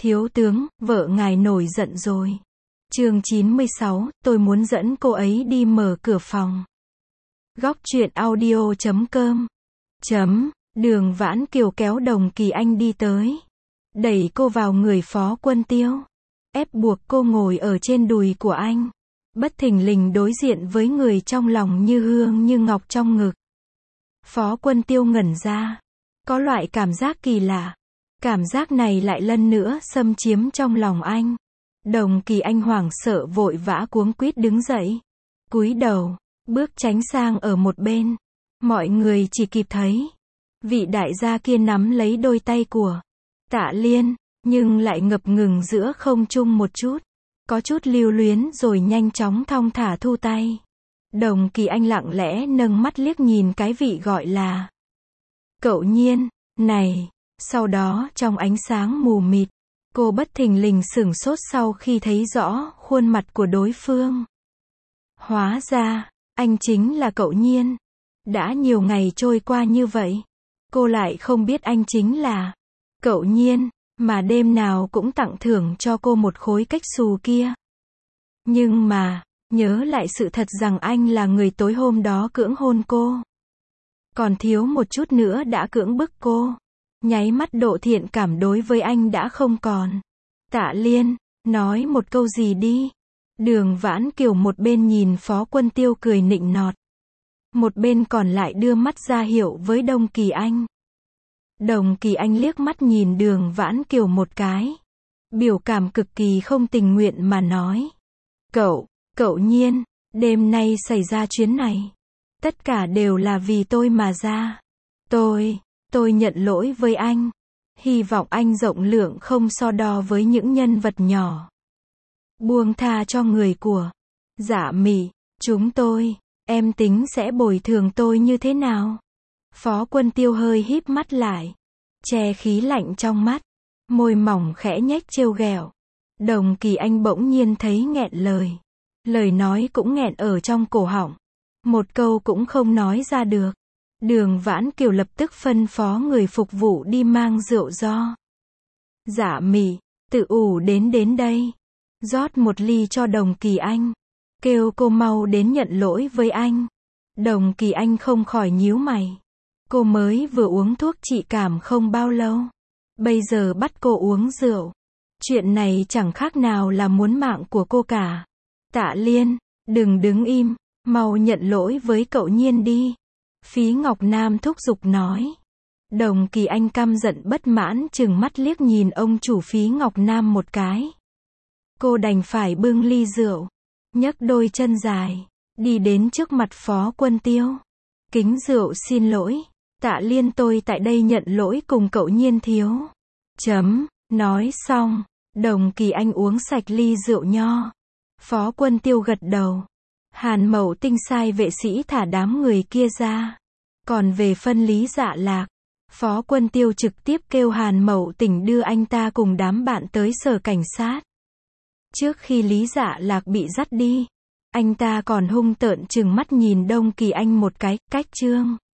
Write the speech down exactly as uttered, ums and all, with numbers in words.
Thiếu tướng, vợ ngài nổi giận rồi. Chương chín mươi sáu, tôi muốn dẫn cô ấy đi mở cửa phòng. Góc truyện audio chấm com. Chấm, Đường Vãn Kiều kéo Đồng Kỳ Anh đi tới. Đẩy cô vào người Phó Quân Tiêu. Ép buộc cô ngồi ở trên đùi của anh. Bất thình lình đối diện với người trong lòng như hương như ngọc trong ngực. Phó Quân Tiêu ngẩn ra. Có loại cảm giác kỳ lạ. Cảm giác này lại lần nữa xâm chiếm trong lòng anh. Đồng Kỳ Anh hoảng sợ vội vã cuống quýt đứng dậy. Cúi đầu, bước tránh sang ở một bên. Mọi người chỉ kịp thấy. Vị đại gia kia nắm lấy đôi tay của Tạ Liên, nhưng lại ngập ngừng giữa không trung một chút. Có chút lưu luyến rồi nhanh chóng thong thả thu tay. Đồng Kỳ Anh lặng lẽ nâng mắt liếc nhìn cái vị gọi là Cậu Nhiên, này. Sau đó trong ánh sáng mù mịt, cô bất thình lình sửng sốt sau khi thấy rõ khuôn mặt của đối phương. Hóa ra, anh chính là Cậu Nhiên. Đã nhiều ngày trôi qua như vậy, cô lại không biết anh chính là Cậu Nhiên, mà đêm nào cũng tặng thưởng cho cô một khối cách xù kia. Nhưng mà, nhớ lại sự thật rằng anh là người tối hôm đó cưỡng hôn cô. Còn thiếu một chút nữa đã cưỡng bức cô. Nháy mắt độ thiện cảm đối với anh đã không còn. Tạ Liên, nói một câu gì đi. Đường Vãn Kiều một bên nhìn Phó Quân Tiêu cười nịnh nọt. Một bên còn lại đưa mắt ra hiệu với Đồng Kỳ Anh. Đồng Kỳ Anh liếc mắt nhìn Đường Vãn Kiều một cái. Biểu cảm cực kỳ không tình nguyện mà nói. Cậu, Cậu Nhiên, đêm nay xảy ra chuyến này. Tất cả đều là vì tôi mà ra. Tôi... Tôi nhận lỗi với anh. Hy vọng anh rộng lượng không so đo với những nhân vật nhỏ. Buông tha cho người của Dạ Mị. Chúng tôi, em tính sẽ bồi thường tôi như thế nào? Phó Quân Tiêu hơi híp mắt lại. Che khí lạnh trong mắt. Môi mỏng khẽ nhếch trêu ghẹo. Đồng Kỳ Anh bỗng nhiên thấy nghẹn lời. Lời nói cũng nghẹn ở trong cổ họng. Một câu cũng không nói ra được. Đường Vãn Kiều lập tức phân phó người phục vụ đi mang rượu do Dạ Mị, tự ủ đến đến đây. Rót một ly cho Đồng Kỳ Anh. Kêu cô mau đến nhận lỗi với anh. Đồng Kỳ Anh không khỏi nhíu mày. Cô mới vừa uống thuốc trị cảm không bao lâu. Bây giờ bắt cô uống rượu. Chuyện này chẳng khác nào là muốn mạng của cô cả. Tạ Liên, đừng đứng im, mau nhận lỗi với Cậu Nhiên đi. Phí Ngọc Nam thúc giục nói. Đồng Kỳ Anh căm giận bất mãn chừng mắt liếc nhìn ông chủ Phí Ngọc Nam một cái. Cô đành phải bưng ly rượu, nhấc đôi chân dài, đi đến trước mặt Phó Quân Tiêu. Kính rượu xin lỗi, Tạ Liên tôi tại đây nhận lỗi cùng Cậu Nhiên thiếu. Chấm, nói xong, Đồng Kỳ Anh uống sạch ly rượu nho. Phó Quân Tiêu gật đầu. Hàn Mậu Tinh sai vệ sĩ thả đám người kia ra. Còn về phân Lý Dạ Lạc, Phó Quân Tiêu trực tiếp kêu Hàn Mậu Tinh đưa anh ta cùng đám bạn tới sở cảnh sát. Trước khi Lý Dạ Lạc bị dắt đi, anh ta còn hung tợn trừng mắt nhìn Đồng Kỳ Anh một cái, cách chương.